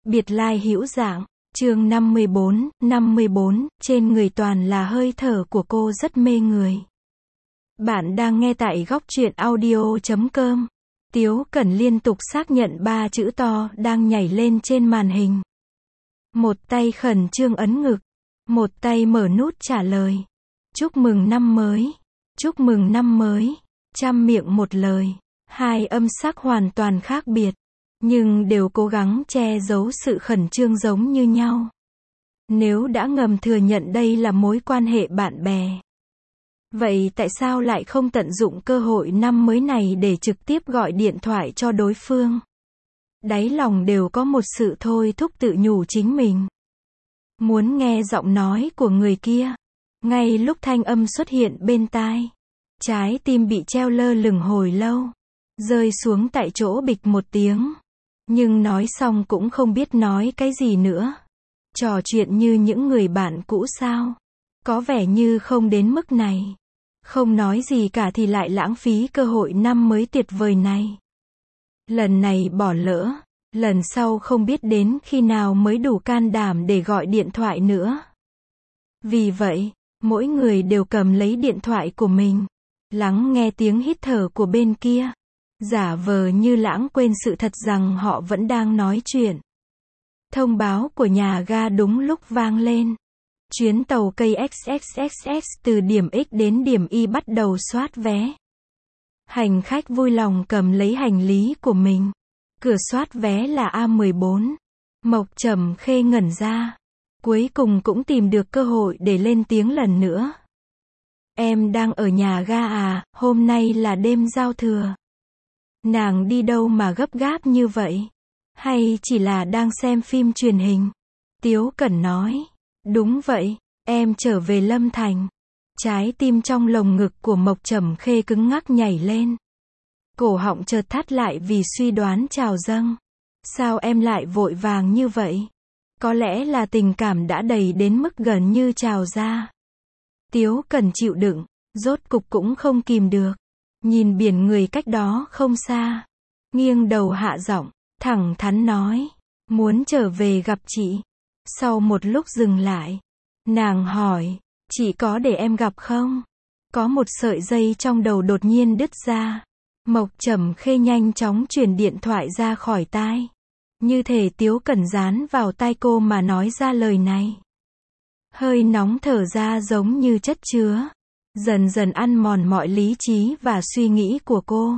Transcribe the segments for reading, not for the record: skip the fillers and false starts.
Biệt lai hữu dạng, chương 54, trên người toàn là hơi thở của cô rất mê người. Bạn đang nghe tại góc truyện audio.com. Tiếu Cẩn liên tục xác nhận 3 chữ to đang nhảy lên trên màn hình. Một tay khẩn trương ấn ngực, một tay mở nút trả lời. Chúc mừng năm mới, chúc mừng năm mới, trăm miệng một lời, hai âm sắc hoàn toàn khác biệt, nhưng đều cố gắng che giấu sự khẩn trương giống như nhau. Nếu đã ngầm thừa nhận đây là mối quan hệ bạn bè, vậy tại sao lại không tận dụng cơ hội năm mới này để trực tiếp gọi điện thoại cho đối phương? Đáy lòng đều có một sự thôi thúc tự nhủ chính mình. Muốn nghe giọng nói của người kia. Ngay lúc thanh âm xuất hiện bên tai, trái tim bị treo lơ lửng hồi lâu, rơi xuống tại chỗ bịch một tiếng. Nhưng nói xong cũng không biết nói cái gì nữa. Trò chuyện như những người bạn cũ sao? Có vẻ như không đến mức này. Không nói gì cả thì lại lãng phí cơ hội năm mới tuyệt vời này. Lần này bỏ lỡ, lần sau không biết đến khi nào mới đủ can đảm để gọi điện thoại nữa. Vì vậy, mỗi người đều cầm lấy điện thoại của mình, lắng nghe tiếng hít thở của bên kia, giả vờ như lãng quên sự thật rằng họ vẫn đang nói chuyện. Thông báo của nhà ga đúng lúc vang lên. Chuyến tàu KXXXX từ điểm X đến điểm Y bắt đầu soát vé. Hành khách vui lòng cầm lấy hành lý của mình. Cửa soát vé là A14. Mộc Trầm Khê ngẩn ra. Cuối cùng cũng tìm được cơ hội để lên tiếng lần nữa. Em đang ở nhà ga à, hôm nay là đêm giao thừa. Nàng đi đâu mà gấp gáp như vậy? Hay chỉ là đang xem phim truyền hình? Tiếu Cẩn nói. Đúng vậy, em trở về Lâm Thành. Trái tim trong lồng ngực của Mộc Trầm Khê cứng ngắc nhảy lên. Cổ họng chợt thắt lại vì suy đoán trào dâng. Sao em lại vội vàng như vậy? Có lẽ là tình cảm đã đầy đến mức gần như trào ra. Tiếu Cẩn chịu đựng, rốt cục cũng không kìm được. Nhìn biển người cách đó không xa. Nghiêng đầu hạ giọng, thẳng thắn nói. Muốn trở về gặp chị. Sau một lúc dừng lại, nàng hỏi, chị có để em gặp không? Có một sợi dây trong đầu đột nhiên đứt ra. Mộc Trầm Khê nhanh chóng chuyển điện thoại ra khỏi tai. Như thể Tiếu Cẩn dán vào tai cô mà nói ra lời này. Hơi nóng thở ra giống như chất chứa, dần dần ăn mòn mọi lý trí và suy nghĩ của cô.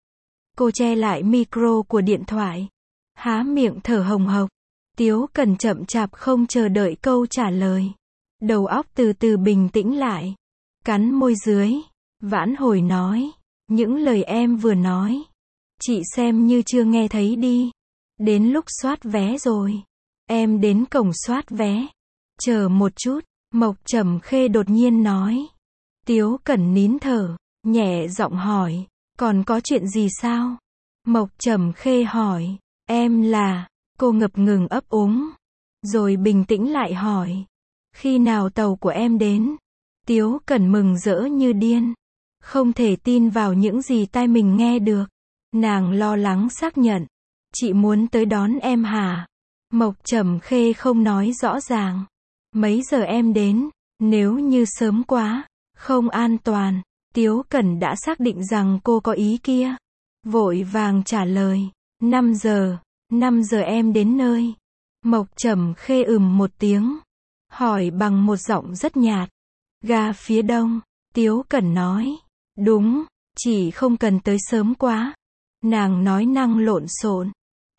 Cô che lại micro của điện thoại, há miệng thở hồng hộc. Tiếu Cẩn chậm chạp không chờ đợi câu trả lời. Đầu óc từ từ bình tĩnh lại. Cắn môi dưới, vãn hồi nói. Những lời em vừa nói, chị xem như chưa nghe thấy đi. Đến lúc soát vé rồi. Em đến cổng soát vé. Chờ một chút, Mộc Trầm Khê đột nhiên nói. Tiếu Cẩn nín thở, nhẹ giọng hỏi. Còn có chuyện gì sao? Mộc Trầm Khê hỏi. Em là... Cô ngập ngừng ấp úng. Rồi bình tĩnh lại hỏi. Khi nào tàu của em đến? Tiếu Cẩn mừng rỡ như điên. Không thể tin vào những gì tai mình nghe được. Nàng lo lắng xác nhận. Chị muốn tới đón em hả? Mộc Trầm Khê không nói rõ ràng. Mấy giờ em đến? Nếu như sớm quá, không an toàn. Tiếu Cẩn đã xác định rằng cô có ý kia. Vội vàng trả lời. 5 giờ. 5 giờ em đến nơi. Mộc Trầm Khê một tiếng. Hỏi bằng một giọng rất nhạt. Ga phía đông. Tiếu Cẩn nói. Đúng, chỉ không cần tới sớm quá. Nàng nói năng lộn xộn.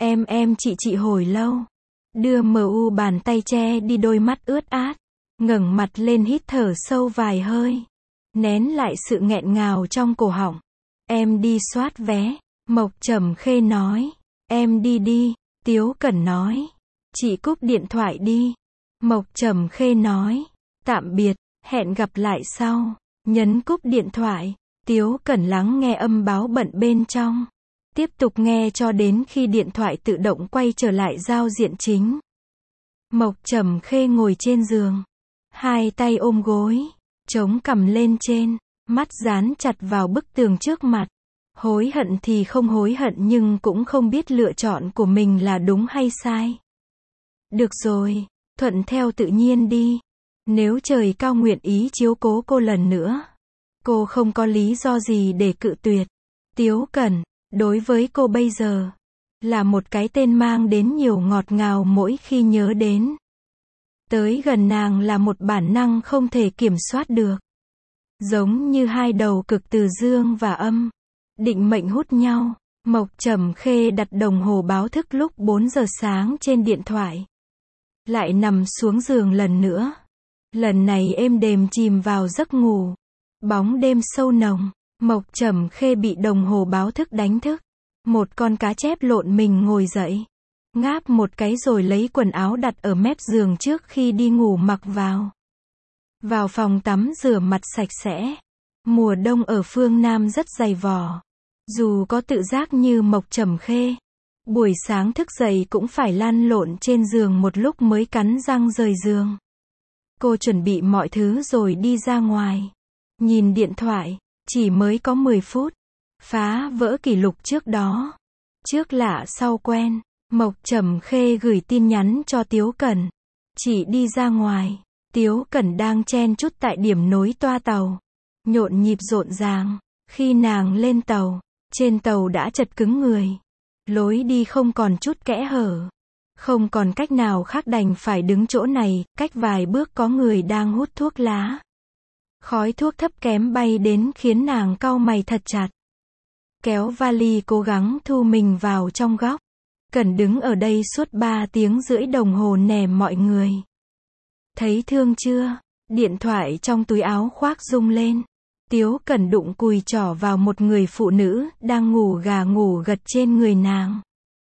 Em chị hồi lâu. Đưa mu bàn tay che đi đôi mắt ướt át. Ngẩng mặt lên hít thở sâu vài hơi. Nén lại sự nghẹn ngào trong cổ họng. Em đi soát vé. Mộc Trầm Khê nói. Em đi. Tiếu Cẩn nói. Chị cúp điện thoại đi. Mộc Trầm Khê nói. Tạm biệt, hẹn gặp lại sau. Nhấn cúp điện thoại. Tiếu Cẩn lắng nghe âm báo bận bên trong. Tiếp tục nghe cho đến khi điện thoại tự động quay trở lại giao diện chính. Mộc Trầm Khê ngồi trên giường. Hai tay ôm gối. Chống cằm lên trên. Mắt dán chặt vào bức tường trước mặt. Hối hận thì không hối hận nhưng cũng không biết lựa chọn của mình là đúng hay sai. Được rồi, thuận theo tự nhiên đi. Nếu trời cao nguyện ý chiếu cố cô lần nữa, cô không có lý do gì để cự tuyệt. Tiếu Cẩn, đối với cô bây giờ, là một cái tên mang đến nhiều ngọt ngào mỗi khi nhớ đến. Tới gần nàng là một bản năng không thể kiểm soát được. Giống như hai đầu cực từ dương và âm, định mệnh hút nhau. Mộc Trầm Khê đặt đồng hồ báo thức lúc 4 giờ sáng trên điện thoại. Lại nằm xuống giường lần nữa. Lần này êm đềm chìm vào giấc ngủ. Bóng đêm sâu nồng, Mộc Trầm Khê bị đồng hồ báo thức đánh thức. Một con cá chép lộn mình ngồi dậy. Ngáp một cái rồi lấy quần áo đặt ở mép giường trước khi đi ngủ mặc vào. Vào phòng tắm rửa mặt sạch sẽ. Mùa đông ở phương Nam rất dày vò. Dù có tự giác như Mộc Trầm Khê, buổi sáng thức dậy cũng phải lăn lộn trên giường một lúc mới cắn răng rời giường. Cô chuẩn bị mọi thứ rồi đi ra ngoài. Nhìn điện thoại, chỉ mới có 10 phút. Phá vỡ kỷ lục trước đó. Trước lạ sau quen, Mộc Trầm Khê gửi tin nhắn cho Tiếu Cẩn. Chị đi ra ngoài. Tiếu Cẩn đang chen chúc tại điểm nối toa tàu. Nhộn nhịp rộn ràng. Khi nàng lên tàu, trên tàu đã chật cứng người. Lối đi không còn chút kẽ hở. Không còn cách nào khác đành phải đứng chỗ này, cách vài bước có người đang hút thuốc lá. Khói thuốc thấp kém bay đến khiến nàng cau mày thật chặt. Kéo vali cố gắng thu mình vào trong góc. Cẩn đứng ở đây suốt 3 tiếng rưỡi đồng hồ nèm mọi người. Thấy thương chưa? Điện thoại trong túi áo khoác rung lên. Tiếu Cẩn đụng cùi trỏ vào một người phụ nữ đang ngủ gà ngủ gật trên người nàng.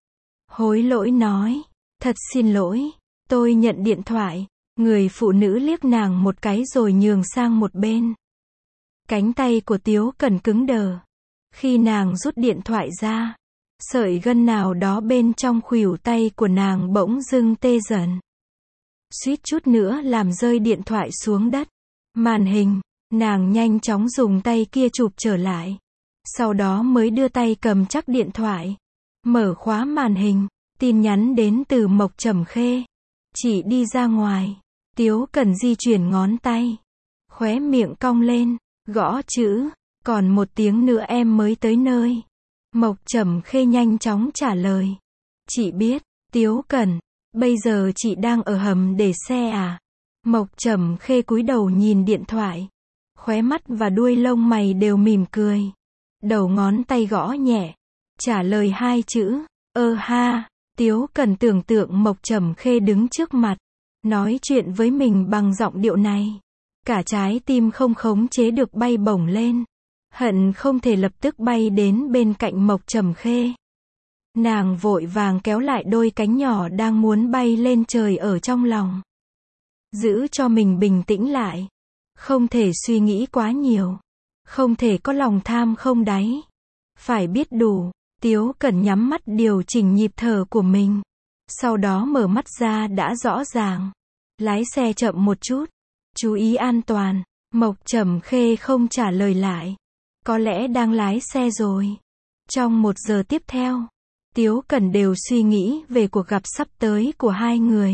Hối lỗi nói, thật xin lỗi, tôi nhận điện thoại. Người phụ nữ liếc nàng một cái rồi nhường sang một bên. Cánh tay của Tiếu Cẩn cứng đờ. Khi nàng rút điện thoại ra, sợi gân nào đó bên trong khuỷu tay của nàng bỗng dưng tê dần. Suýt chút nữa làm rơi điện thoại xuống đất. Màn hình, nàng nhanh chóng dùng tay kia chụp trở lại. Sau đó mới đưa tay cầm chắc điện thoại. Mở khóa màn hình, tin nhắn đến từ Mộc Trầm Khê. Chị đi ra ngoài. Tiếu Cẩn di chuyển ngón tay. Khóe miệng cong lên, gõ chữ. Còn 1 tiếng nữa em mới tới nơi. Mộc Trầm Khê nhanh chóng trả lời. Chị biết, Tiếu Cẩn, bây giờ chị đang ở hầm để xe à? Mộc Trầm Khê cúi đầu nhìn điện thoại. Khóe mắt và đuôi lông mày đều mỉm cười. Đầu ngón tay gõ nhẹ. Trả lời 2 chữ. Ha. Tiếu Cẩn tưởng tượng Mộc Trầm Khê đứng trước mặt. Nói chuyện với mình bằng giọng điệu này. Cả trái tim không khống chế được bay bổng lên. Hận không thể lập tức bay đến bên cạnh Mộc Trầm Khê. Nàng vội vàng kéo lại đôi cánh nhỏ đang muốn bay lên trời ở trong lòng. Giữ cho mình bình tĩnh lại. Không thể suy nghĩ quá nhiều. Không thể có lòng tham không đáy. Phải biết đủ. Tiếu Cẩn nhắm mắt điều chỉnh nhịp thở của mình. Sau đó mở mắt ra đã rõ ràng. Lái xe chậm một chút. Chú ý an toàn. Mộc Trầm Khê không trả lời lại. Có lẽ đang lái xe rồi. Trong 1 giờ tiếp theo, Tiếu Cẩn đều suy nghĩ về cuộc gặp sắp tới của hai người.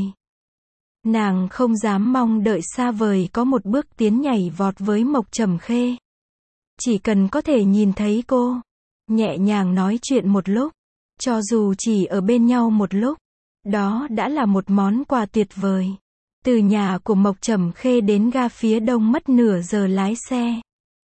Nàng không dám mong đợi xa vời có một bước tiến nhảy vọt với Mộc Trầm Khê. Chỉ cần có thể nhìn thấy cô, nhẹ nhàng nói chuyện một lúc, cho dù chỉ ở bên nhau một lúc, đó đã là một món quà tuyệt vời. Từ nhà của Mộc Trầm Khê đến ga phía đông mất nửa giờ lái xe.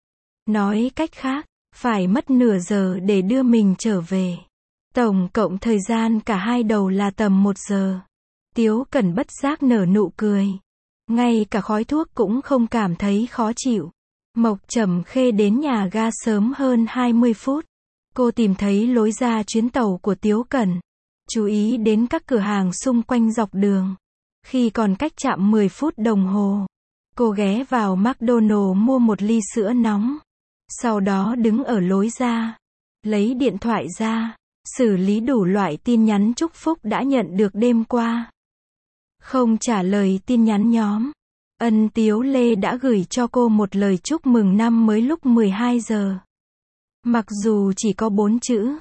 Nói cách khác, phải mất nửa giờ để đưa mình trở về. Tổng cộng thời gian cả hai đầu là tầm 1 giờ. Tiếu Cẩn bất giác nở nụ cười. Ngay cả khói thuốc cũng không cảm thấy khó chịu. Mộc Trầm Khê đến nhà ga sớm hơn 20 phút. Cô tìm thấy lối ra chuyến tàu của Tiếu Cẩn. Chú ý đến các cửa hàng xung quanh dọc đường. Khi còn cách trạm 10 phút đồng hồ, cô ghé vào McDonald's mua một ly sữa nóng. Sau đó đứng ở lối ra, lấy điện thoại ra, xử lý đủ loại tin nhắn chúc phúc đã nhận được đêm qua. Không trả lời tin nhắn nhóm. Ân Tiếu Lê đã gửi cho cô một lời chúc mừng năm mới lúc 12 giờ. Mặc dù chỉ có 4 chữ,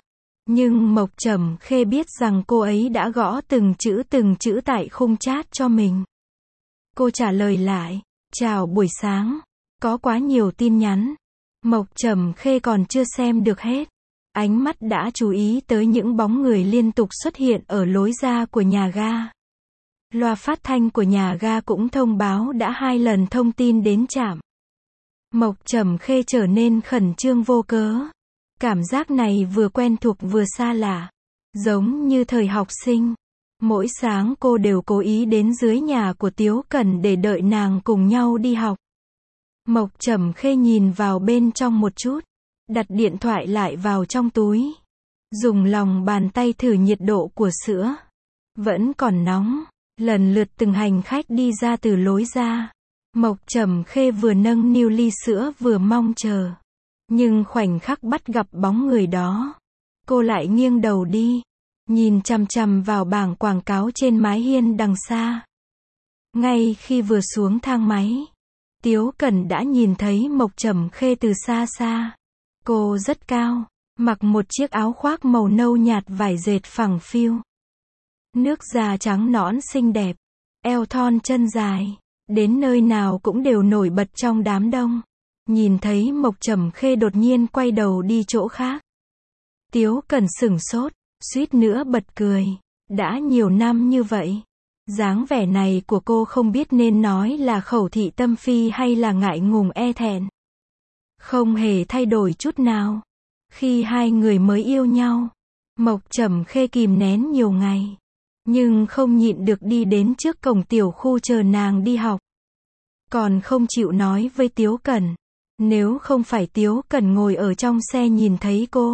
Nhưng Mộc Trầm Khê biết rằng cô ấy đã gõ từng chữ tại khung chat cho mình. Cô trả lời lại, chào buổi sáng. Có quá nhiều tin nhắn. Mộc Trầm Khê còn chưa xem được hết. Ánh mắt đã chú ý tới những bóng người liên tục xuất hiện ở lối ra của nhà ga. Loa phát thanh của nhà ga cũng thông báo đã 2 lần thông tin đến trạm. Mộc Trầm Khê trở nên khẩn trương vô cớ. Cảm giác này vừa quen thuộc vừa xa lạ. Giống như thời học sinh. Mỗi sáng cô đều cố ý đến dưới nhà của Tiếu Cẩn để đợi nàng cùng nhau đi học. Mộc Trầm Khê nhìn vào bên trong một chút. Đặt điện thoại lại vào trong túi. Dùng lòng bàn tay thử nhiệt độ của sữa. Vẫn còn nóng. Lần lượt từng hành khách đi ra từ lối ra. Mộc Trầm Khê vừa nâng niu ly sữa vừa mong chờ. Nhưng khoảnh khắc bắt gặp bóng người đó, cô lại nghiêng đầu đi, nhìn chằm chằm vào bảng quảng cáo trên mái hiên đằng xa. Ngay khi vừa xuống thang máy, Tiếu Cẩn đã nhìn thấy Mộc Trầm Khê từ xa xa. Cô rất cao, mặc một chiếc áo khoác màu nâu nhạt vải dệt phẳng phiu. Nước da trắng nõn xinh đẹp, eo thon chân dài, đến nơi nào cũng đều nổi bật trong đám đông. Nhìn thấy Mộc Trầm Khê đột nhiên quay đầu đi chỗ khác. Tiếu Cẩn sửng sốt, suýt nữa bật cười. Đã nhiều năm như vậy. Dáng vẻ này của cô không biết nên nói là khẩu thị tâm phi hay là ngại ngùng e thẹn. Không hề thay đổi chút nào. Khi hai người mới yêu nhau, Mộc Trầm Khê kìm nén nhiều ngày. Nhưng không nhịn được đi đến trước cổng tiểu khu chờ nàng đi học. Còn không chịu nói với Tiếu Cẩn. Nếu không phải Tiếu Cẩn ngồi ở trong xe nhìn thấy cô.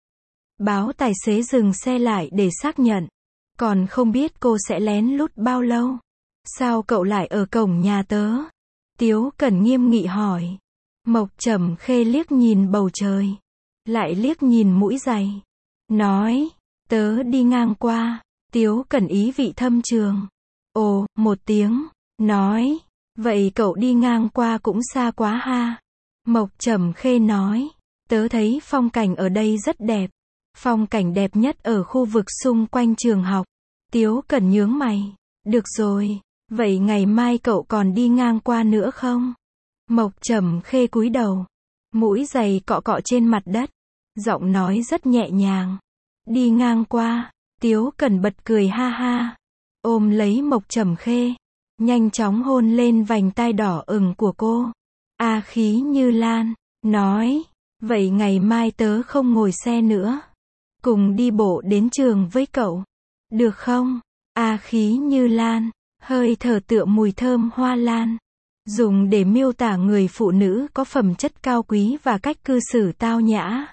Báo tài xế dừng xe lại để xác nhận. Còn không biết cô sẽ lén lút bao lâu. Sao cậu lại ở cổng nhà tớ? Tiếu Cẩn nghiêm nghị hỏi. Mộc Trầm Khê liếc nhìn bầu trời. Lại liếc nhìn mũi giày. Nói, tớ đi ngang qua. Tiếu Cẩn ý vị thâm trường. Ồ, một tiếng. Nói, vậy cậu đi ngang qua cũng xa quá ha. Mộc Trầm Khê nói, tớ thấy phong cảnh ở đây rất đẹp. Phong cảnh đẹp nhất ở khu vực xung quanh trường học. Tiếu Cẩn nhướng mày. Được rồi, vậy ngày mai cậu còn đi ngang qua nữa không? Mộc Trầm Khê cúi đầu. Mũi giày cọ cọ trên mặt đất. Giọng nói rất nhẹ nhàng. Đi ngang qua. Tiếu Cẩn bật cười ha ha. Ôm lấy Mộc Trầm Khê. Nhanh chóng hôn lên vành tai đỏ ửng của cô. A Khí Như Lan. Nói. Vậy ngày mai tớ không ngồi xe nữa. Cùng đi bộ đến trường với cậu. Được không? A Khí Như Lan. Hơi thở tựa mùi thơm hoa lan. Dùng để miêu tả người phụ nữ có phẩm chất cao quý và cách cư xử tao nhã.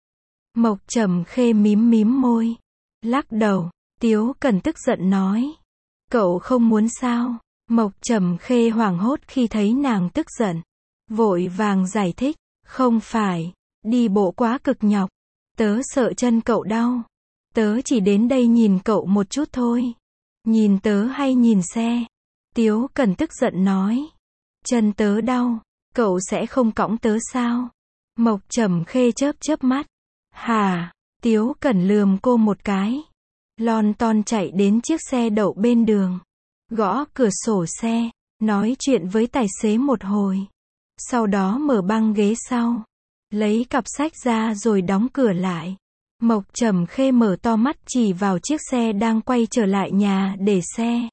Mộc Trầm Khê mím mím môi. Lắc đầu. Tiếu Cẩn tức giận nói. Cậu không muốn sao? Mộc Trầm Khê hoảng hốt khi thấy nàng tức giận. Vội vàng giải thích. Không phải. Đi bộ quá cực nhọc. Tớ sợ chân cậu đau. Tớ chỉ đến đây nhìn cậu một chút thôi. Nhìn tớ hay nhìn xe? Tiếu Cẩn tức giận nói. Chân tớ đau. Cậu sẽ không cõng tớ sao? Mộc Trầm Khê chớp chớp mắt. Hả? Tiếu Cẩn lườm cô một cái. Lon ton chạy đến chiếc xe đậu bên đường. Gõ cửa sổ xe. Nói chuyện với tài xế một hồi. Sau đó mở băng ghế sau. Lấy cặp sách ra rồi đóng cửa lại. Mộc Trầm Khê mở to mắt chỉ vào chiếc xe đang quay trở lại nhà để xe.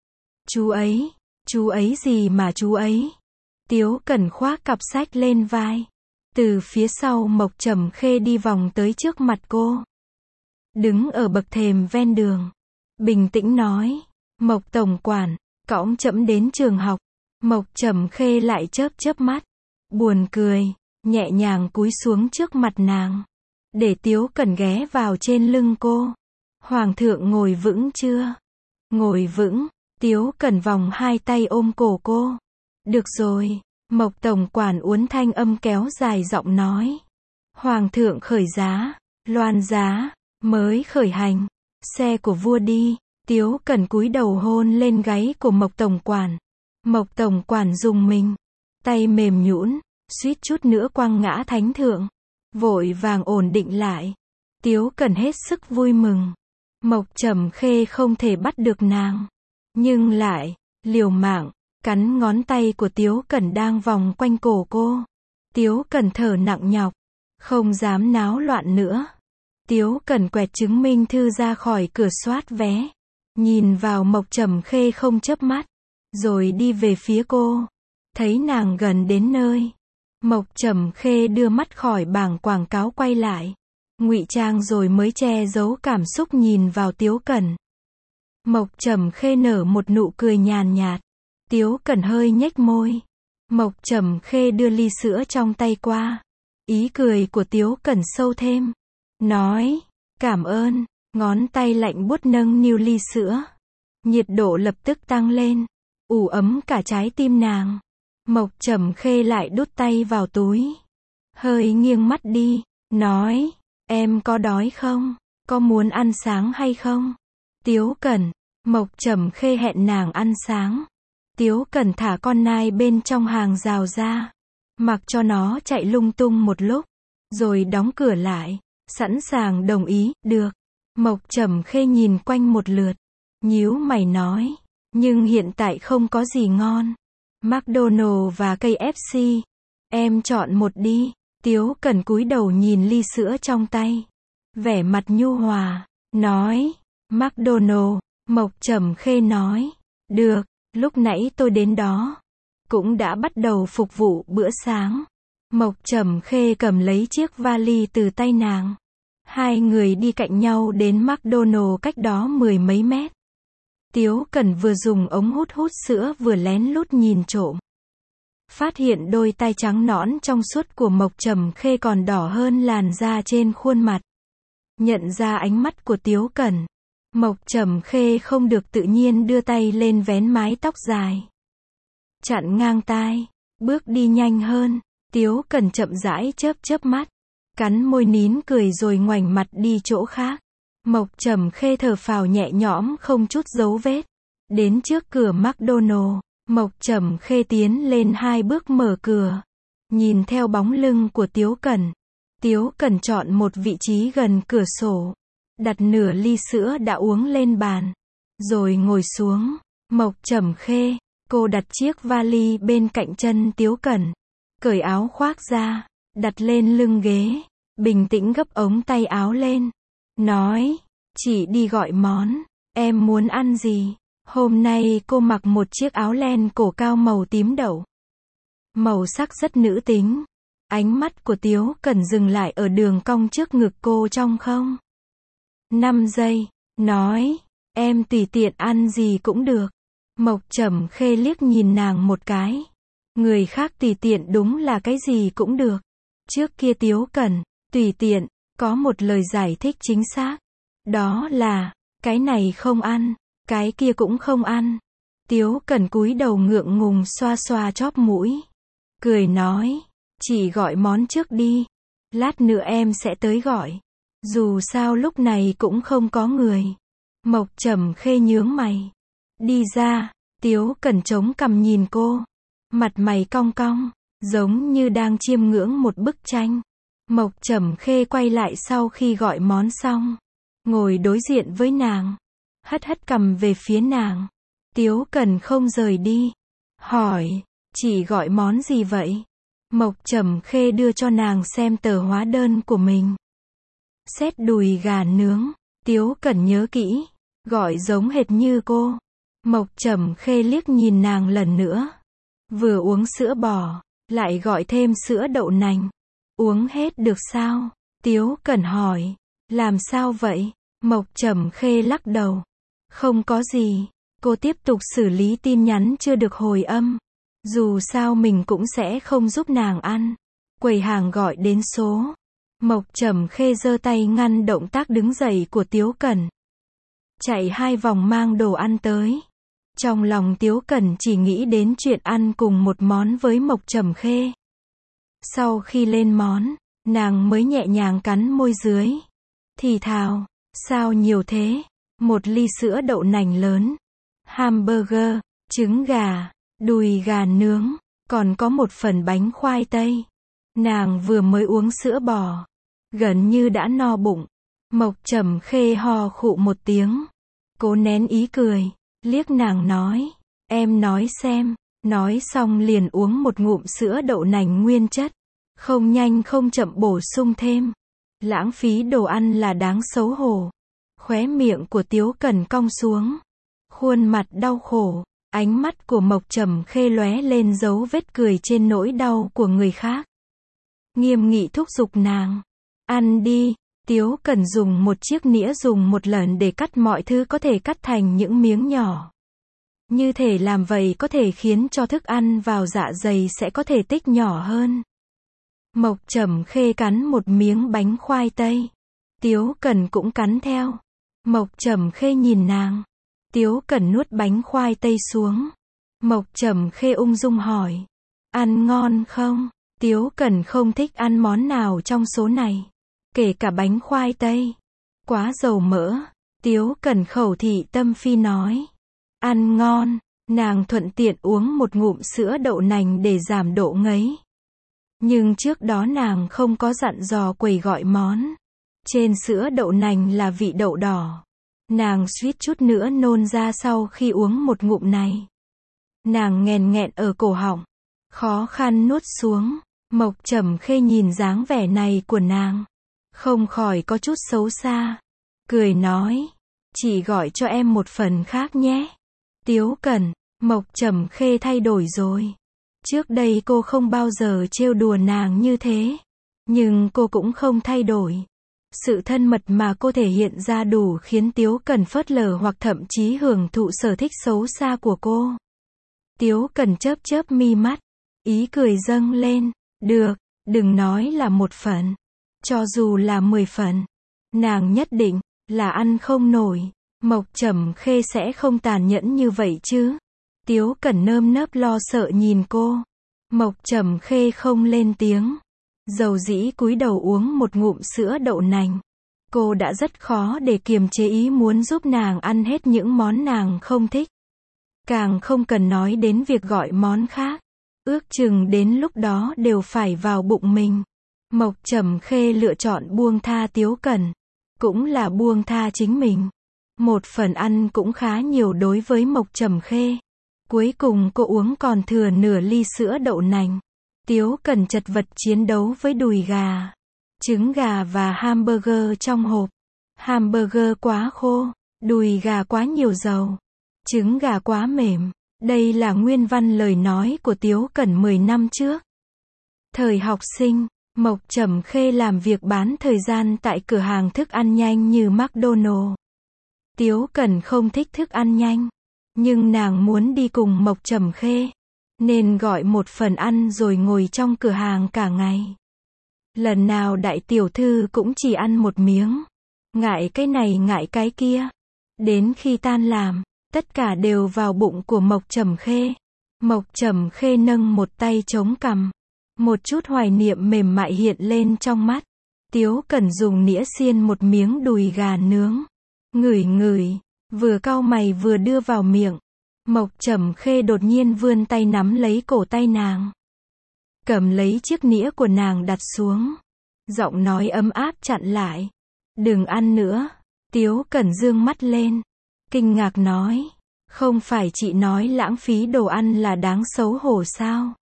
Chú ấy gì mà chú ấy? Tiếu Cẩn khoác cặp sách lên vai. Từ phía sau Mộc Trầm Khê đi vòng tới trước mặt cô. Đứng ở bậc thềm ven đường. Bình tĩnh nói. Mộc tổng quản, cõng trẫm đến trường học. Mộc Trầm Khê lại chớp chớp mắt. Buồn cười. Nhẹ nhàng cúi xuống trước mặt nàng. Để Tiếu Cẩn ghé vào trên lưng cô. Hoàng thượng ngồi vững chưa? Ngồi vững. Tiếu Cẩn vòng hai tay ôm cổ cô. Được rồi. Mộc tổng quản uốn thanh âm kéo dài giọng nói. Hoàng thượng khởi giá. Loan giá. Mới khởi hành. Xe của vua đi. Tiếu Cẩn cúi đầu hôn lên gáy của Mộc tổng quản. Mộc tổng quản rùng mình. Tay mềm nhũn. Suýt chút nữa quăng ngã thánh thượng. Vội vàng ổn định lại. Tiếu Cẩn hết sức vui mừng. Mộc Trầm Khê không thể bắt được nàng, nhưng lại liều mạng cắn ngón tay của Tiếu Cẩn đang vòng quanh cổ cô. Tiếu Cẩn thở nặng nhọc, không dám náo loạn nữa. Tiếu Cẩn quẹt chứng minh thư ra khỏi cửa soát vé, nhìn vào Mộc Trầm Khê không chớp mắt, rồi đi về phía cô. Thấy nàng gần đến nơi, Mộc Trầm Khê đưa mắt khỏi bảng quảng cáo quay lại, ngụy trang rồi mới che giấu cảm xúc nhìn vào Tiếu Cẩn. Mộc Trầm Khê nở một nụ cười nhàn nhạt. Tiếu Cẩn hơi nhếch môi. Mộc Trầm Khê đưa ly sữa trong tay qua. Ý cười của Tiếu Cẩn sâu thêm. Nói, cảm ơn. Ngón tay lạnh buốt nâng niu ly sữa. Nhiệt độ lập tức tăng lên, ủ ấm cả trái tim nàng. Mộc Trầm Khê lại đút tay vào túi, hơi nghiêng mắt đi, nói, em có đói không? Có muốn ăn sáng hay không? Tiếu Cẩn. Mộc Trầm Khê hẹn nàng ăn sáng. Tiếu Cẩn thả con nai bên trong hàng rào ra, mặc cho nó chạy lung tung một lúc, rồi đóng cửa lại, sẵn sàng đồng ý. Được. Mộc Trầm Khê nhìn quanh một lượt, nhíu mày nói, nhưng hiện tại không có gì ngon. McDonald's và KFC. Em chọn một đi. Tiếu Cẩn cúi đầu nhìn ly sữa trong tay, vẻ mặt nhu hòa, nói, McDonald's. Mộc Trầm Khê nói, được, lúc nãy tôi đến đó, cũng đã bắt đầu phục vụ bữa sáng. Mộc Trầm Khê cầm lấy chiếc vali từ tay nàng. Hai người đi cạnh nhau đến McDonald's cách đó mười mấy mét. Tiếu Cẩn vừa dùng ống hút hút sữa vừa lén lút nhìn trộm. Phát hiện đôi tai trắng nõn trong suốt của Mộc Trầm Khê còn đỏ hơn làn da trên khuôn mặt. Nhận ra ánh mắt của Tiếu Cẩn, Mộc Trầm Khê không được tự nhiên đưa tay lên vén mái tóc dài, chặn ngang tai, bước đi nhanh hơn. Tiếu Cẩn chậm rãi chớp chớp mắt, cắn môi nín cười rồi ngoảnh mặt đi chỗ khác. Mộc Trầm Khê thở phào nhẹ nhõm không chút dấu vết. Đến trước cửa McDonald's, Mộc Trầm Khê tiến lên 2 bước mở cửa, nhìn theo bóng lưng của Tiếu Cẩn. Tiếu Cẩn chọn một vị trí gần cửa sổ, đặt nửa ly sữa đã uống lên bàn, rồi ngồi xuống. Mộc Trầm Khê, cô đặt chiếc vali bên cạnh chân Tiếu Cẩn, cởi áo khoác ra, đặt lên lưng ghế, bình tĩnh gấp ống tay áo lên, nói, chị đi gọi món, em muốn ăn gì? Hôm nay cô mặc một chiếc áo len cổ cao màu tím đậu, màu sắc rất nữ tính. Ánh mắt của Tiếu Cẩn dừng lại ở đường cong trước ngực cô trong không 5 giây, nói, em tùy tiện ăn gì cũng được. Mộc Trầm Khê liếc nhìn nàng một cái. Người khác tùy tiện đúng là cái gì cũng được. Trước kia Tiếu Cẩn, tùy tiện, có một lời giải thích chính xác. Đó là, cái này không ăn, cái kia cũng không ăn. Tiếu Cẩn cúi đầu ngượng ngùng xoa xoa chóp mũi, cười nói, chị gọi món trước đi, lát nữa em sẽ tới gọi. Dù sao lúc này cũng không có người. Mộc Trầm Khê nhướng mày, đi ra. Tiếu Cẩn chống cằm nhìn cô, mặt mày cong cong, giống như đang chiêm ngưỡng một bức tranh. Mộc Trầm Khê quay lại sau khi gọi món xong, ngồi đối diện với nàng, hất hất cằm về phía nàng. Tiếu Cẩn không rời đi, hỏi, chị gọi món gì vậy? Mộc Trầm Khê đưa cho nàng xem tờ hóa đơn của mình. Xét đùi gà nướng. Tiếu Cẩn nhớ kỹ, gọi giống hệt như cô. Mộc Trầm Khê liếc nhìn nàng lần nữa. Vừa uống sữa bò, lại gọi thêm sữa đậu nành. Uống hết được sao? Tiếu Cẩn hỏi. Làm sao vậy? Mộc Trầm Khê lắc đầu. Không có gì. Cô tiếp tục xử lý tin nhắn chưa được hồi âm. Dù sao mình cũng sẽ không giúp nàng ăn. Quầy hàng gọi đến số. Mộc Trầm Khê giơ tay ngăn động tác đứng dậy của Tiếu Cẩn. Chạy 2 vòng mang đồ ăn tới. Trong lòng Tiếu Cẩn chỉ nghĩ đến chuyện ăn cùng một món với Mộc Trầm Khê. Sau khi lên món, nàng mới nhẹ nhàng cắn môi dưới. Thì thào, sao nhiều thế? Một ly sữa đậu nành lớn, hamburger, trứng gà, đùi gà nướng, còn có một phần bánh khoai tây. Nàng vừa mới uống sữa bò, gần như đã no bụng. Mộc Trầm Khê ho khụ một tiếng, cố nén ý cười, liếc nàng nói, em nói xem, nói xong liền uống một ngụm sữa đậu nành nguyên chất, không nhanh không chậm bổ sung thêm, lãng phí đồ ăn là đáng xấu hổ. Khóe miệng của Tiếu Cẩn cong xuống, khuôn mặt đau khổ, ánh mắt của Mộc Trầm Khê lóe lên dấu vết cười trên nỗi đau của người khác. Nghiêm nghị thúc giục nàng, ăn đi. Tiếu Cẩn dùng một chiếc nĩa dùng một lần để cắt mọi thứ có thể cắt thành những miếng nhỏ. Như thể làm vậy có thể khiến cho thức ăn vào dạ dày sẽ có thể tích nhỏ hơn. Mộc Trầm Khê cắn một miếng bánh khoai tây. Tiếu Cẩn cũng cắn theo. Mộc Trầm Khê nhìn nàng. Tiếu Cẩn nuốt bánh khoai tây xuống. Mộc Trầm Khê ung dung hỏi, ăn ngon không? Tiếu Cẩn không thích ăn món nào trong số này, kể cả bánh khoai tây. Quá dầu mỡ. Tiếu Cẩn khẩu thị tâm phi nói, ăn ngon. Nàng thuận tiện uống một ngụm sữa đậu nành để giảm độ ngấy. Nhưng trước đó nàng không có dặn dò quầy gọi món. Trên sữa đậu nành là vị đậu đỏ. Nàng suýt chút nữa nôn ra sau khi uống một ngụm này. Nàng nghẹn nghẹn ở cổ họng, khó khăn nuốt xuống. Mộc Trầm Khê nhìn dáng vẻ này của nàng, không khỏi có chút xấu xa. Cười nói, chị gọi cho em một phần khác nhé. Tiếu Cẩn, Mộc Trầm Khê thay đổi rồi. Trước đây cô không bao giờ trêu đùa nàng như thế. Nhưng cô cũng không thay đổi. Sự thân mật mà cô thể hiện ra đủ khiến Tiếu Cẩn phớt lờ hoặc thậm chí hưởng thụ sở thích xấu xa của cô. Tiếu Cẩn chớp chớp mi mắt, ý cười dâng lên. Được, đừng nói là một phần. Cho dù là 10 phần, nàng nhất định là ăn không nổi. Mộc Trầm Khê sẽ không tàn nhẫn như vậy chứ. Tiếu Cẩn nơm nớp lo sợ nhìn cô. Mộc Trầm Khê không lên tiếng, dầu dĩ cúi đầu uống một ngụm sữa đậu nành. Cô đã rất khó để kiềm chế ý muốn giúp nàng ăn hết những món nàng không thích. Càng không cần nói đến việc gọi món khác. Ước chừng đến lúc đó đều phải vào bụng mình. Mộc Trầm Khê lựa chọn buông tha Tiếu Cẩn, cũng là buông tha chính mình. Một phần ăn cũng khá nhiều đối với Mộc Trầm Khê. Cuối cùng cô uống còn thừa nửa ly sữa đậu nành. Tiếu Cẩn chật vật chiến đấu với đùi gà, trứng gà và hamburger trong hộp. Hamburger quá khô, đùi gà quá nhiều dầu, trứng gà quá mềm. Đây là nguyên văn lời nói của Tiếu Cẩn 10 năm trước. Thời học sinh, Mộc Trầm Khê làm việc bán thời gian tại cửa hàng thức ăn nhanh như McDonald's. Tiếu Cẩn không thích thức ăn nhanh, nhưng nàng muốn đi cùng Mộc Trầm Khê, nên gọi một phần ăn rồi ngồi trong cửa hàng cả ngày. Lần nào đại tiểu thư cũng chỉ ăn một miếng, ngại cái này ngại cái kia. Đến khi tan làm, tất cả đều vào bụng của Mộc Trầm Khê. Mộc Trầm Khê nâng một tay chống cằm. Một chút hoài niệm mềm mại hiện lên trong mắt. Tiếu Cẩn dùng nĩa xiên một miếng đùi gà nướng. Ngửi ngửi, vừa cau mày vừa đưa vào miệng. Mộc Trầm Khê đột nhiên vươn tay nắm lấy cổ tay nàng. Cầm lấy chiếc nĩa của nàng đặt xuống. Giọng nói ấm áp chặn lại. Đừng ăn nữa. Tiếu Cẩn dương mắt lên, kinh ngạc nói, không phải chị nói lãng phí đồ ăn là đáng xấu hổ sao?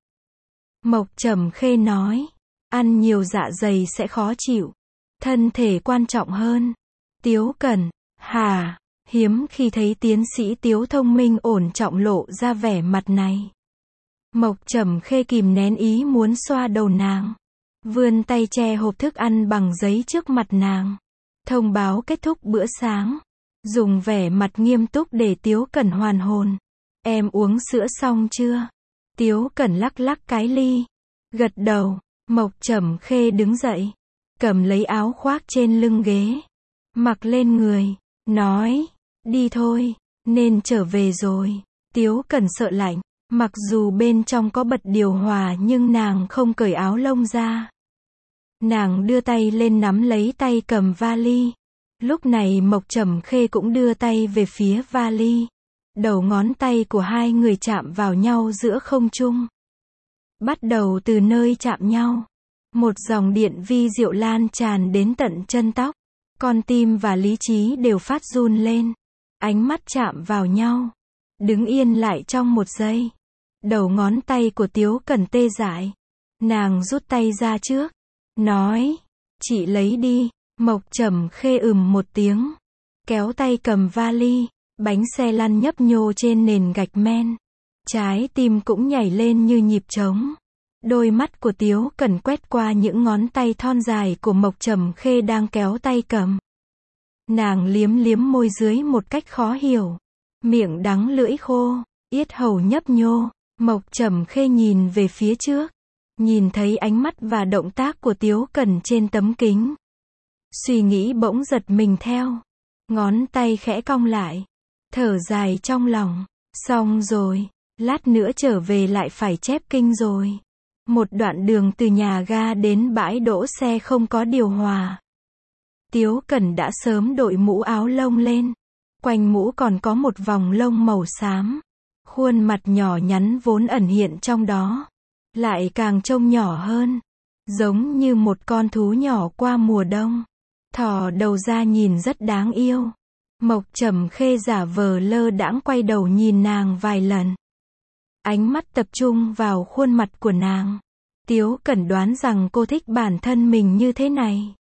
Mộc Trầm Khê nói, ăn nhiều dạ dày sẽ khó chịu, thân thể quan trọng hơn. Tiếu Cẩn, hà, hiếm khi thấy tiến sĩ Tiếu thông minh ổn trọng lộ ra vẻ mặt này. Mộc Trầm Khê kìm nén ý muốn xoa đầu nàng, vươn tay che hộp thức ăn bằng giấy trước mặt nàng, thông báo kết thúc bữa sáng. Dùng vẻ mặt nghiêm túc để Tiếu Cẩn hoàn hồn. Em uống sữa xong chưa? Tiếu Cẩn lắc lắc cái ly, gật đầu. Mộc Trầm Khê đứng dậy, cầm lấy áo khoác trên lưng ghế, mặc lên người, nói, đi thôi, nên trở về rồi. Tiếu Cẩn sợ lạnh, mặc dù bên trong có bật điều hòa nhưng nàng không cởi áo lông ra. Nàng đưa tay lên nắm lấy tay cầm vali. Lúc này Mộc Trầm Khê cũng đưa tay về phía vali. Đầu ngón tay của hai người chạm vào nhau giữa không trung. Bắt đầu từ nơi chạm nhau, một dòng điện vi diệu lan tràn đến tận chân tóc. Con tim và lý trí đều phát run lên. Ánh mắt chạm vào nhau. Đứng yên lại trong một giây. Đầu ngón tay của Tiếu Cẩn tê dại. Nàng rút tay ra trước. Nói. Chị lấy đi. Mộc Trầm Khê một tiếng. Kéo tay cầm vali. Bánh xe lăn nhấp nhô trên nền gạch men. Trái tim cũng nhảy lên như nhịp trống. Đôi mắt của Tiếu Cẩn quét qua những ngón tay thon dài của Mộc Trầm Khê đang kéo tay cầm. Nàng liếm liếm môi dưới một cách khó hiểu. Miệng đắng lưỡi khô, yết hầu nhấp nhô. Mộc Trầm Khê nhìn về phía trước. Nhìn thấy ánh mắt và động tác của Tiếu Cẩn trên tấm kính. Suy nghĩ bỗng giật mình theo. Ngón tay khẽ cong lại. Thở dài trong lòng. Xong rồi, lát nữa trở về lại phải chép kinh rồi. Một đoạn đường từ nhà ga đến bãi đỗ xe không có điều hòa. Tiếu Cẩn đã sớm đội mũ áo lông lên. Quanh mũ còn có một vòng lông màu xám. Khuôn mặt nhỏ nhắn vốn ẩn hiện trong đó. Lại càng trông nhỏ hơn. Giống như một con thú nhỏ qua mùa đông. Thò đầu ra nhìn rất đáng yêu. Mộc Trầm Khê giả vờ lơ đãng quay đầu nhìn nàng vài lần. Ánh mắt tập trung vào khuôn mặt của nàng. Tiếu Cẩn đoán rằng cô thích bản thân mình như thế này.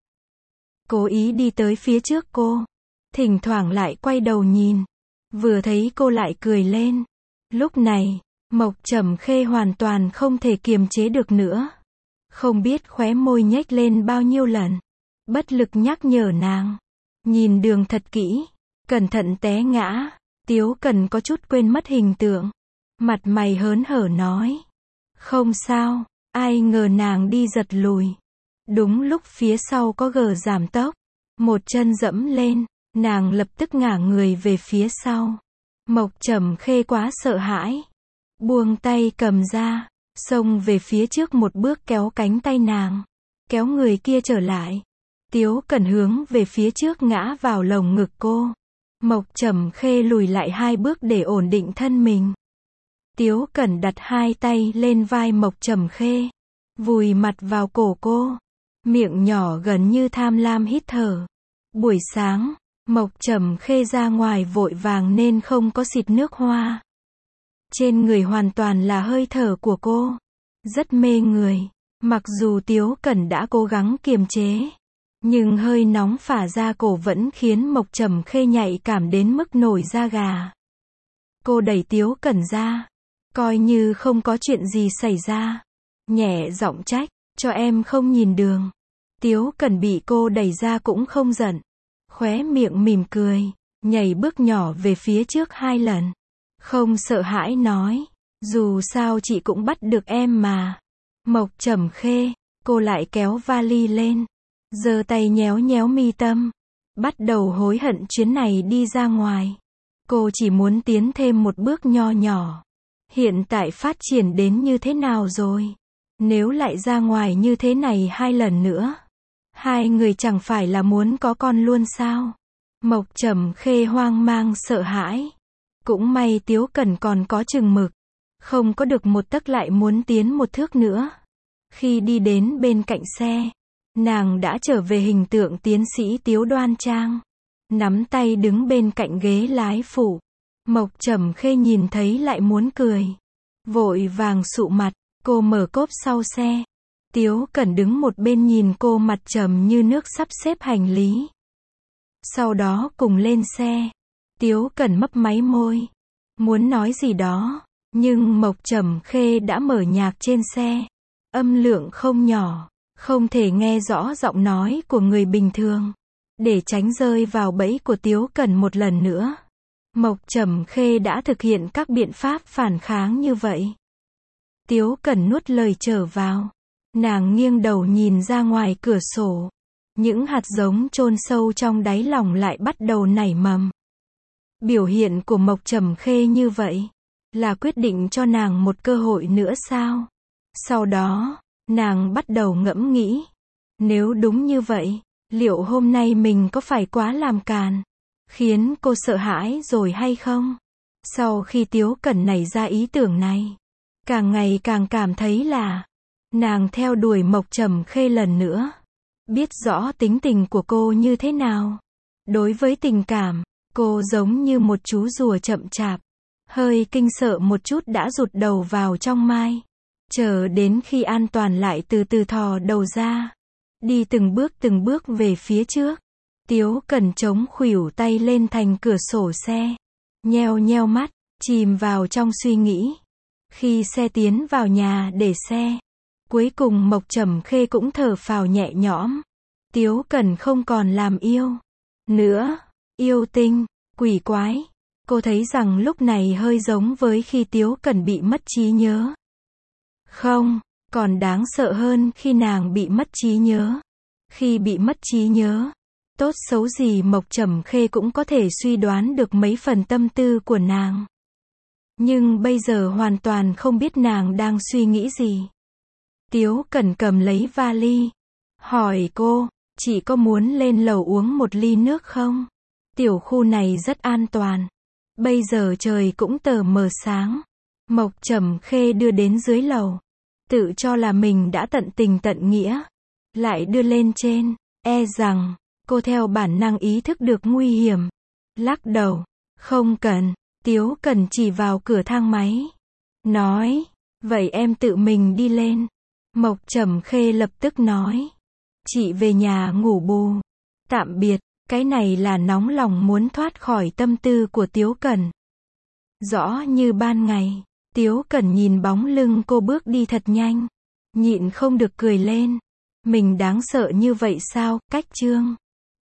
Cố ý đi tới phía trước cô. Thỉnh thoảng lại quay đầu nhìn. Vừa thấy cô lại cười lên. Lúc này, Mộc Trầm Khê hoàn toàn không thể kiềm chế được nữa. Không biết khóe môi nhếch lên bao nhiêu lần. Bất lực nhắc nhở nàng. Nhìn đường thật kỹ. Cẩn thận té ngã. Tiếu Cẩn có chút quên mất hình tượng. Mặt mày hớn hở nói. Không sao. Ai ngờ nàng đi giật lùi. Đúng lúc phía sau có gờ giảm tốc. Một chân dẫm lên. Nàng lập tức ngả người về phía sau. Mộc Trầm Khê quá sợ hãi. Buông tay cầm ra. Xông về phía trước một bước kéo cánh tay nàng. Kéo người kia trở lại. Tiếu Cẩn hướng về phía trước ngã vào lồng ngực cô. Mộc Trầm Khê lùi lại 2 bước để ổn định thân mình. Tiếu Cẩn đặt 2 tay lên vai Mộc Trầm Khê. Vùi mặt vào cổ cô. Miệng nhỏ gần như tham lam hít thở. Buổi sáng, Mộc Trầm Khê ra ngoài vội vàng nên không có xịt nước hoa. Trên người hoàn toàn là hơi thở của cô. Rất mê người. Mặc dù Tiếu Cẩn đã cố gắng kiềm chế. Nhưng hơi nóng phả ra cổ vẫn khiến Mộc Trầm Khê nhạy cảm đến mức nổi da gà. Cô đẩy Tiếu Cẩn ra. Coi như không có chuyện gì xảy ra. Nhẹ giọng trách, cho em không nhìn đường. Tiếu Cẩn bị cô đẩy ra cũng không giận. Khóe miệng mỉm cười. Nhảy bước nhỏ về phía trước 2 lần. Không sợ hãi nói. Dù sao chị cũng bắt được em mà. Mộc Trầm Khê. Cô lại kéo vali lên. Giơ tay nhéo nhéo mi tâm. Bắt đầu hối hận chuyến này đi ra ngoài. Cô chỉ muốn tiến thêm một bước nho nhỏ. Hiện tại phát triển đến như thế nào rồi? Nếu lại ra ngoài như thế này 2 lần nữa. 2 người chẳng phải là muốn có con luôn sao? Mộc Trầm Khê hoang mang sợ hãi. Cũng may Tiếu Cẩn còn có chừng mực. Không có được một tấc lại muốn tiến một thước nữa. Khi đi đến bên cạnh xe. Nàng đã trở về hình tượng tiến sĩ Tiếu đoan trang. Nắm tay đứng bên cạnh ghế lái phụ. Mộc Trầm Khê nhìn thấy lại muốn cười. Vội vàng sụ mặt. Cô mở cốp sau xe. Tiếu Cẩn đứng một bên nhìn cô mặt trầm như nước sắp xếp hành lý. Sau đó cùng lên xe. Tiếu Cẩn mấp máy môi. Muốn nói gì đó. Nhưng Mộc Trầm Khê đã mở nhạc trên xe. Âm lượng không nhỏ. Không thể nghe rõ giọng nói của người bình thường. Để tránh rơi vào bẫy của Tiếu Cẩn một lần nữa. Mộc Trầm Khê đã thực hiện các biện pháp phản kháng như vậy. Tiếu Cẩn nuốt lời trở vào. Nàng nghiêng đầu nhìn ra ngoài cửa sổ. Những hạt giống chôn sâu trong đáy lòng lại bắt đầu nảy mầm. Biểu hiện của Mộc Trầm Khê như vậy. Là quyết định cho nàng một cơ hội nữa sao? Sau đó, nàng bắt đầu ngẫm nghĩ. Nếu đúng như vậy, liệu hôm nay mình có phải quá làm càn? Khiến cô sợ hãi rồi hay không? Sau khi Tiếu Cẩn nảy ra ý tưởng này. Càng ngày càng cảm thấy là. Nàng theo đuổi Mộc Trầm Khê lần nữa. biết rõ tính tình của cô như thế nào. Đối với tình cảm, cô giống như một chú rùa chậm chạp, hơi kinh sợ một chút đã rụt đầu vào trong mai. Chờ đến khi an toàn lại từ từ thò đầu ra, đi từng bước về phía trước. Tiếu Cẩn chống khuỷu tay lên thành cửa sổ xe, nheo nheo mắt, chìm vào trong suy nghĩ. Khi xe tiến vào nhà để xe, cuối cùng Mộc Trầm Khê cũng thở phào nhẹ nhõm. Tiếu Cẩn không còn làm yêu nữa, yêu tinh, quỷ quái. Cô thấy rằng lúc này hơi giống với khi Tiếu Cẩn bị mất trí nhớ. Không, còn đáng sợ hơn khi nàng bị mất trí nhớ. Khi bị mất trí nhớ, tốt xấu gì Mộc Trầm Khê cũng có thể suy đoán được mấy phần tâm tư của nàng. Nhưng bây giờ hoàn toàn không biết nàng đang suy nghĩ gì. Tiếu Cẩn cầm lấy vali, hỏi cô, chị có muốn lên lầu uống một ly nước không? Tiểu khu này rất an toàn. Bây giờ trời cũng tờ mờ sáng. Mộc Trầm Khê đưa đến dưới lầu, tự cho là mình đã tận tình tận nghĩa, lại đưa lên trên, e rằng cô theo bản năng ý thức được nguy hiểm, lắc đầu, không cần. Tiếu Cẩn chỉ vào cửa thang máy, nói, vậy em tự mình đi lên. Mộc Trầm Khê lập tức nói, chị về nhà ngủ bù, tạm biệt. Cái này là nóng lòng muốn thoát khỏi tâm tư của Tiếu Cẩn. Rõ như ban ngày, Tiếu Cẩn nhìn bóng lưng cô bước đi thật nhanh, nhịn không được cười lên. Mình đáng sợ như vậy sao? Cách chương